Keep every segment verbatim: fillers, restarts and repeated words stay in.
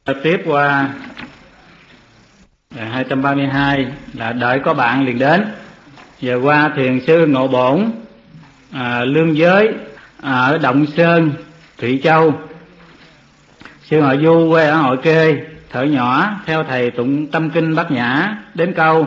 Tiếp qua hai trăm ba mươi hai là đợi có bạn liền đến. Giờ qua thiền sư Ngộ Bổn à, lương giới à, ở Động Sơn, Thụy Châu. Sư Hội Du quê ở Hội Kê, thở nhỏ theo thầy tụng tâm kinh Bát Nhã đến câu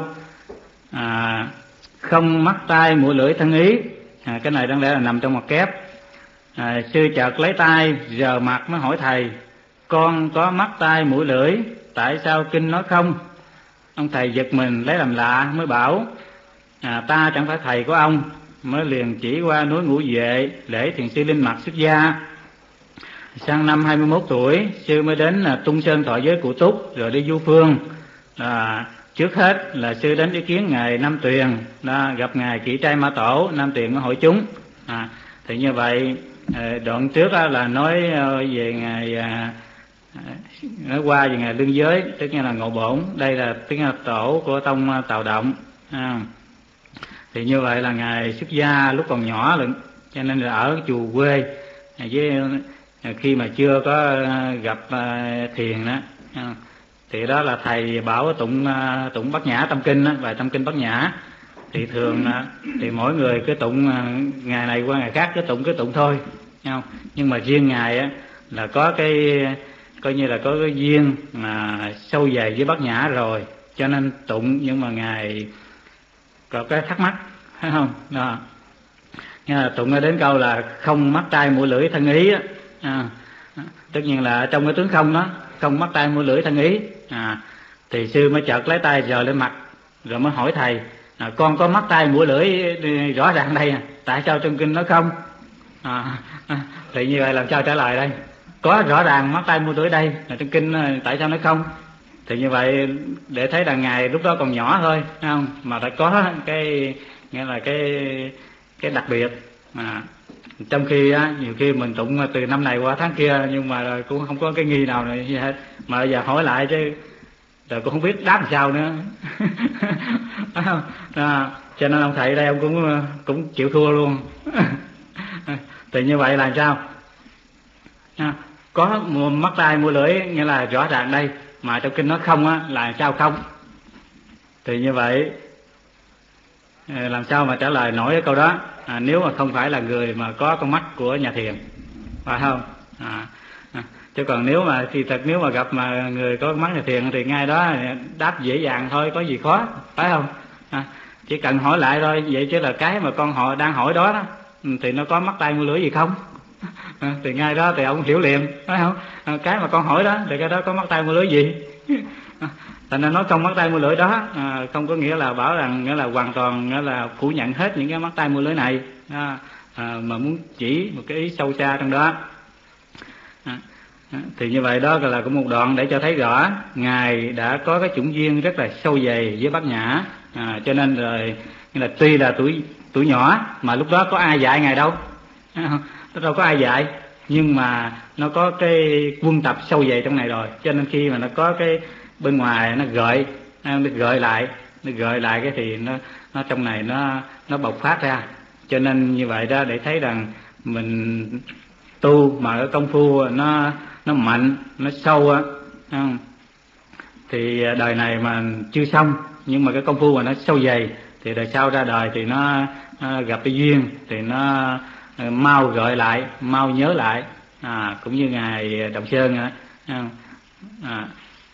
à, không mắt tai mũi lưỡi thân ý. À, cái này đáng lẽ là nằm trong ngoặc kép. À, sư chợt lấy tay giờ mặt mới hỏi thầy: con có mắt tai mũi lưỡi, tại sao kinh nói không? Ông thầy giật mình lấy làm lạ mới bảo: à, ta chẳng phải thầy của ông. Mới liền chỉ qua núi Ngũ Vệ lễ thiền sư Linh Mật xuất gia. Sang năm hai mươi mốt tuổi, sư mới đến là Tung Sơn thọ giới Cụ Túc, rồi đi du phương. À, trước hết là sư đến ý kiến ngài Nam Tuyền, là gặp ngài Kỷ Trai Ma Tổ. Nam Tuyền có hội chúng. À, thì như vậy đoạn trước là nói về ngài, nói qua về ngài lương giới, tức là Ngộ Bổn. Đây là tiếng là tổ của tông Tào Động. À, thì như vậy là ngài xuất gia lúc còn nhỏ lận, cho nên là ở chùa quê, với khi mà chưa có gặp thiền đó, thì đó là thầy bảo tụng tụng Bát Nhã tâm kinh đó, bài tâm kinh Bát Nhã. Thì thường thì mỗi người cứ tụng ngày này qua ngày khác cứ tụng cứ tụng thôi, không? Nhưng mà riêng ngài á là có cái coi như là có cái duyên mà sâu dày với Bát Nhã rồi, cho nên tụng. Nhưng mà ngài có cái thắc mắc, thấy không? Đó. Nhưng mà tụng đến câu là không mắt tai mũi lưỡi thân ý á. À, tất nhiên là trong cái tướng không đó, không mắt tai mũi lưỡi thân ý. À, thì sư mới chợt lấy tay rờ lên mặt, rồi mới hỏi thầy: à, con có mắt tai mũi lưỡi rõ ràng đây, à, tại sao trong kinh nó không? À, thì như vậy làm sao trả lời đây? Có rõ ràng mắt tai mũi lưỡi đây, là trong kinh tại sao nó không? Thì như vậy để thấy là ngài lúc đó còn nhỏ thôi, thấy không? Mà đã có cái nghĩa là cái cái đặc biệt. À, trong khi á, nhiều khi mình tụng từ năm này qua tháng kia, nhưng mà cũng không có cái nghi nào này gì hết. Mà giờ hỏi lại chứ rồi cũng không biết đáp làm sao nữa. À, cho nên ông thầy đây ông cũng cũng chịu thua luôn. Thì như vậy là sao? À, có mắt tai mũi lưỡi nghĩa là rõ ràng đây, mà trong kinh nó không á, là sao không? Thì như vậy làm sao mà trả lời nổi cái câu đó, à, nếu mà không phải là người mà có con mắt của nhà thiền, phải không? À, à, chứ còn nếu mà thì thật nếu mà gặp mà người có con mắt nhà thiền thì ngay đó đáp dễ dàng thôi, có gì khó, phải không? À, chỉ cần hỏi lại thôi. Vậy chứ là cái mà con họ đang hỏi đó, đó thì nó có mắt tai mũi lưỡi gì không? À, thì ngay đó thì ông hiểu liền, phải không? À, cái mà con hỏi đó thì cái đó có mắt tai mũi lưỡi gì? À, thành ra nói không mắt tai mũi lưỡi đó, à, không có nghĩa là bảo rằng nghĩa là hoàn toàn nghĩa là phủ nhận hết những cái mắt tai mũi lưỡi này, à, à, mà muốn chỉ một cái ý sâu xa trong đó. À, à, thì như vậy đó là có một đoạn để cho thấy rõ ngài đã có cái chủng duyên rất là sâu dày với Bát Nhã. À, cho nên rồi là tuy là tuổi tuổi nhỏ mà lúc đó có ai dạy ngài đâu, đâu có ai dạy, nhưng mà nó có cái quân tập sâu dày trong này rồi, cho nên khi mà nó có cái bên ngoài nó gợi nó gợi lại nó gợi lại cái thì nó nó trong này nó nó bộc phát ra. Cho nên như vậy đó, để thấy rằng mình tu mà cái công phu nó nó mạnh, nó sâu á, thì đời này mà chưa xong, nhưng mà cái công phu mà nó sâu dày thì đời sau ra đời thì nó, nó gặp cái duyên thì nó mau gợi lại, mau nhớ lại. À, cũng như ngài Động Sơn á. À,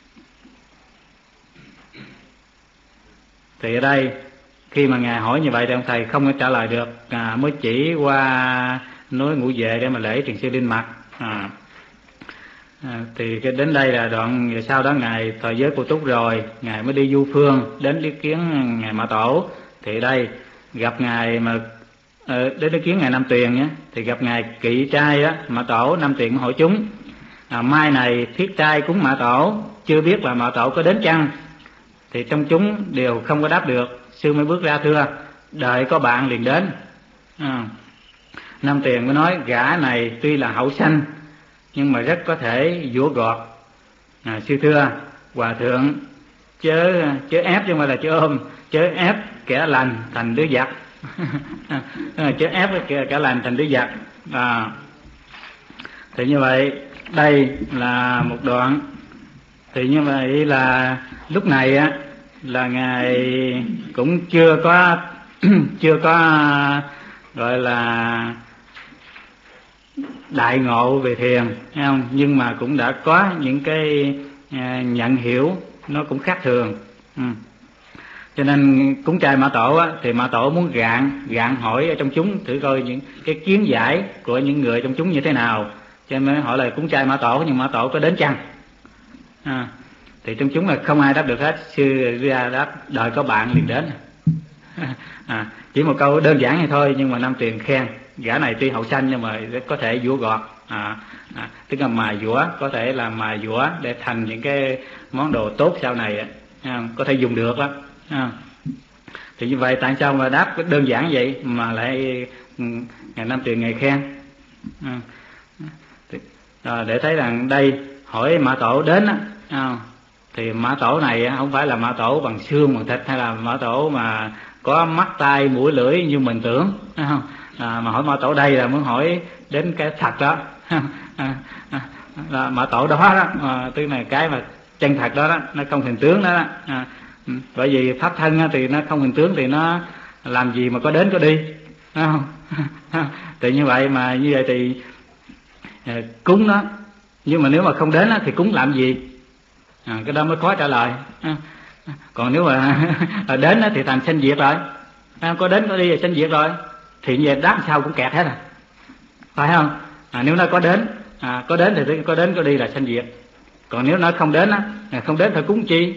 thì ở đây khi mà ngài hỏi như vậy thì ông thầy không có trả lời được, à, mới chỉ qua núi Ngũ Vệ để mà lễ thiền sư Linh Mật. À, à, thì cái đến đây là đoạn sau đó ngài thọ giới Cụ Túc rồi, ngài mới đi du phương đến ý kiến ngài Mã Tổ. Thì đây gặp ngài mà ờ, đến ý kiến ngài Nam Tuyền nhé, thì gặp ngài Kỵ Trai á, Mã Tổ. Nam Tuyền hỏi chúng: à, mai này thiết trai cúng Mã Tổ, chưa biết là Mã Tổ có đến chăng? Thì trong chúng đều không có đáp được. Sư mới bước ra thưa: đợi có bạn liền đến. À, Nam Tuyền mới nói: gã này tuy là hậu sanh nhưng mà rất có thể vũa gọt. À, sư thưa hòa thượng chớ chớ ép, chứ không phải là chớ ôm, chớ ép kẻ lành thành đứa giặc. Chớ ép kẻ, kẻ lành thành đứa giặc. À, thì như vậy đây là một đoạn Thì như vậy là lúc này á là ngài cũng chưa có chưa có gọi là đại ngộ về thiền, thấy không? Nhưng mà cũng đã có những cái à, nhận hiểu nó cũng khác thường. Ừ. Cho nên cúng trai Mã Tổ á, thì Mã Tổ muốn gạn gạn hỏi ở trong chúng thử coi những cái kiến giải của những người trong chúng như thế nào, cho nên mới hỏi là cúng trai Mã Tổ, nhưng Mã Tổ có đến chăng? À, thì trong chúng là không ai đáp được hết. Sư ra đáp đời có bạn liền đến. À, chỉ một câu đơn giản vậy thôi, nhưng mà Nam Tuyền khen gã này tuy hậu sanh nhưng mà có thể giũa gọt, à, à, tức là mài giũa, có thể là mài giũa để thành những cái món đồ tốt sau này, à, có thể dùng được đó. À, thì như vậy tại sao mà đáp đơn giản vậy mà lại ngày Nam Tuyền ngày khen? À, à, để thấy rằng đây hỏi Mã Tổ đến á, à, thì Mã Tổ này không phải là Mã Tổ bằng xương bằng thịt, hay là Mã Tổ mà có mắt tai mũi lưỡi như mình tưởng, không? À, mà hỏi Mã Tổ đây là muốn hỏi đến cái thật đó. À, à, là Mã Tổ đó đó, à, tức là cái mà chân thật đó, đó nó không hình tướng đó, đó. À, bởi vì pháp thân thì nó không hình tướng thì nó làm gì mà có đến có đi, không? Thì như vậy mà như vậy thì à, cúng đó, nhưng mà nếu mà không đến đó, thì cúng làm gì? À, cái đó mới khó trả lời. À, còn nếu mà đến đó, thì thành sanh diệt rồi, à, có đến có đi là sanh diệt rồi, thì như vậy đáp sao cũng kẹt hết à, phải không? À, nếu nó có đến à, có đến thì có đến có đi là sanh diệt, còn nếu nó không đến á, không đến thì cúng chi?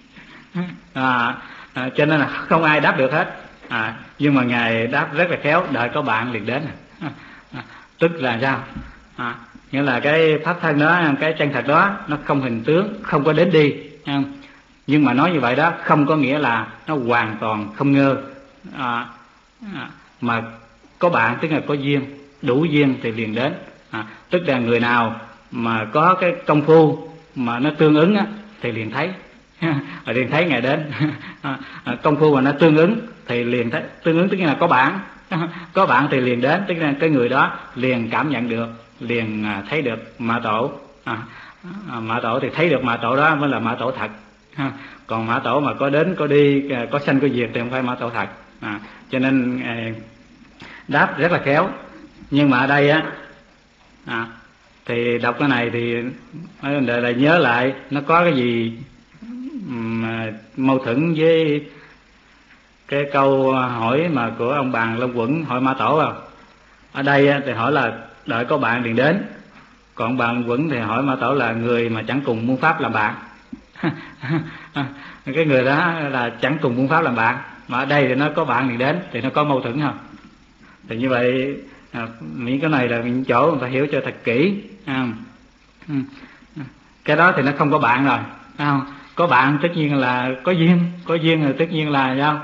À, à, cho nên là không ai đáp được hết. À, nhưng mà ngài đáp rất là khéo, đợi có bạn liền đến. À, à, tức là sao? À, nghĩa là cái pháp thân đó, cái chân thật đó nó không hình tướng, không có đến đi, không? Nhưng mà nói như vậy đó không có nghĩa là nó hoàn toàn không ngơ, à, à, mà có bạn tức là có duyên, đủ duyên thì liền đến. À, tức là người nào mà có cái công phu mà nó tương ứng á, thì liền thấy, liền thấy ngày đến. À, công phu mà nó tương ứng thì liền thấy, tương ứng tức là có bạn, có bạn thì liền đến, tức là cái người đó liền cảm nhận được, liền thấy được Mã Tổ. À, Mã Tổ thì thấy được Mã Tổ đó mới là Mã Tổ thật. Còn Mã Tổ mà có đến có đi, có sanh có diệt thì không phải Mã Tổ thật. À, cho nên đáp rất là khéo. Nhưng mà ở đây á, à, thì đọc cái này thì để lại nhớ lại nó có cái gì mà mâu thuẫn với cái câu hỏi mà của ông Bàn Long Quẩn hỏi Mã Tổ không? Ở đây thì hỏi là đợi có bạn liền đến, còn Bàn Quẩn thì hỏi Mã Tổ là người mà chẳng cùng muôn pháp làm bạn. Cái người đó là chẳng cùng muôn pháp làm bạn, mà ở đây thì nó có bạn liền đến, thì nó có mâu thuẫn không? Thì như vậy à, những cái này là những chỗ mình phải hiểu cho thật kỹ. À, cái đó thì nó không có bạn rồi, không? Có bạn tất nhiên là có duyên, có duyên thì tất nhiên là sao?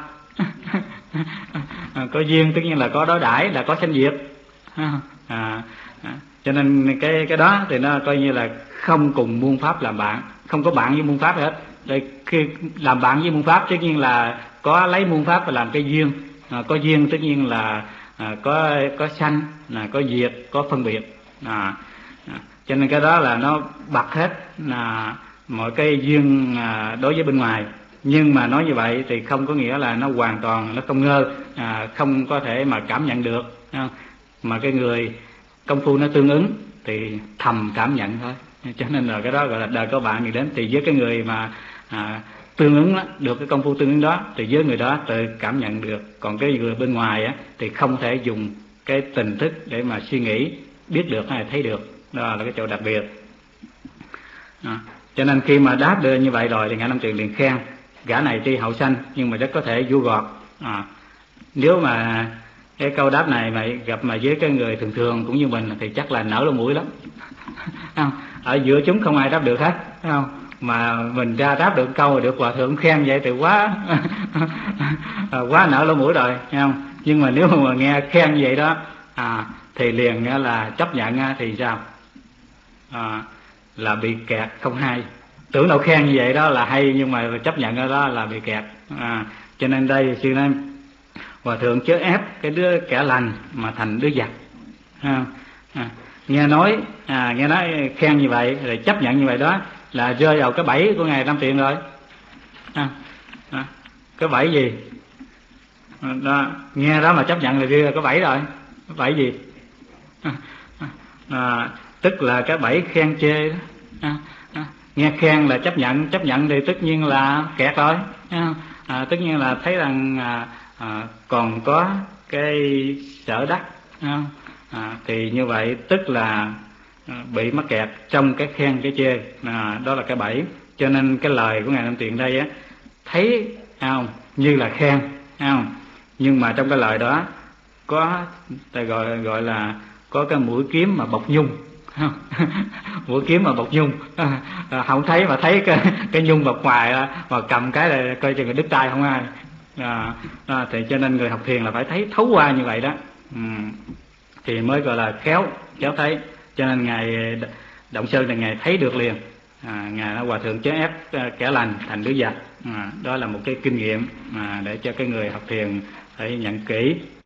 Có duyên tất nhiên là có đối đãi, là có sanh diệt. À, à, cho nên cái cái đó thì nó coi như là không cùng muôn pháp làm bạn, không có bạn với muôn pháp hết. Đây, khi làm bạn với muôn pháp tất nhiên là có lấy muôn pháp và làm cái duyên. À, có duyên tất nhiên là à, có có sanh, là có diệt, có phân biệt. À, à, cho nên cái đó là nó bật hết là mọi cái duyên à, đối với bên ngoài. Nhưng mà nói như vậy thì không có nghĩa là nó hoàn toàn nó không ngơ, à, không có thể mà cảm nhận được, không? Mà cái người công phu nó tương ứng thì thầm cảm nhận thôi. Cho nên là cái đó gọi là đời có bạn thì đến. Thì với cái người mà à, tương ứng đó, được cái công phu tương ứng đó thì với người đó tự cảm nhận được. Còn cái người bên ngoài á, thì không thể dùng cái tình thức để mà suy nghĩ biết được hay thấy được. Đó là cái chỗ đặc biệt. À, cho nên khi mà đáp được như vậy rồi thì Ngài Nam Tuyền liền khen gã này tuy hậu sanh nhưng mà rất có thể vu gọt. À, nếu mà cái câu đáp này mà gặp mà với cái người thường thường cũng như mình thì chắc là nở lỗ mũi lắm. Không? Ở giữa chúng không ai đáp được hết, không? Mà mình ra đáp được câu được hòa thượng khen vậy thì quá quá nở lỗ mũi rồi, không? Nhưng mà nếu mà nghe khen vậy đó à, thì liền là chấp nhận thì sao? À, là bị kẹt không hay. Tưởng đâu khen như vậy đó là hay, nhưng mà chấp nhận ở đó là bị kẹt. À, cho nên đây sư nói hòa thượng chớ ép cái đứa kẻ lành mà thành đứa giặc. À, à, nghe nói à, nghe nói khen như vậy rồi chấp nhận như vậy đó, là rơi vào cái bẫy của ngài Tam Tiện rồi. À, à, cái bẫy gì đó, nghe đó mà chấp nhận là rơi vào cái bẫy rồi. Cái bẫy gì? À, à, à, tức là cái bẫy khen chê đó. À, à, nghe khen là chấp nhận, chấp nhận thì tất nhiên là kẹt rồi. À, à, tất nhiên là thấy rằng à, à, còn có cái sở đắc. À, à, thì như vậy tức là à, bị mắc kẹt trong cái khen cái chê. À, đó là cái bẫy. Cho nên cái lời của ngài Tam Tiện đây á, thấy không như là khen, không, nhưng mà trong cái lời đó có ta gọi gọi là có cái mũi kiếm mà bọc nhung. Mũi kiếm mà bọc nhung, à, à, không thấy mà thấy cái cái nhung bọc ngoài á, mà cầm cái là coi chừng là đứt tay không ai. À, à, thì cho nên người học thiền là phải thấy thấu qua như vậy đó. Ừ, thì mới gọi là khéo khéo thấy. Cho nên ngài Động Sơn là ngài thấy được liền. À, ngài là hòa thượng chế ép kẻ lành thành đứa giặc. À, đó là một cái kinh nghiệm mà để cho cái người học thiền phải nhận kỹ.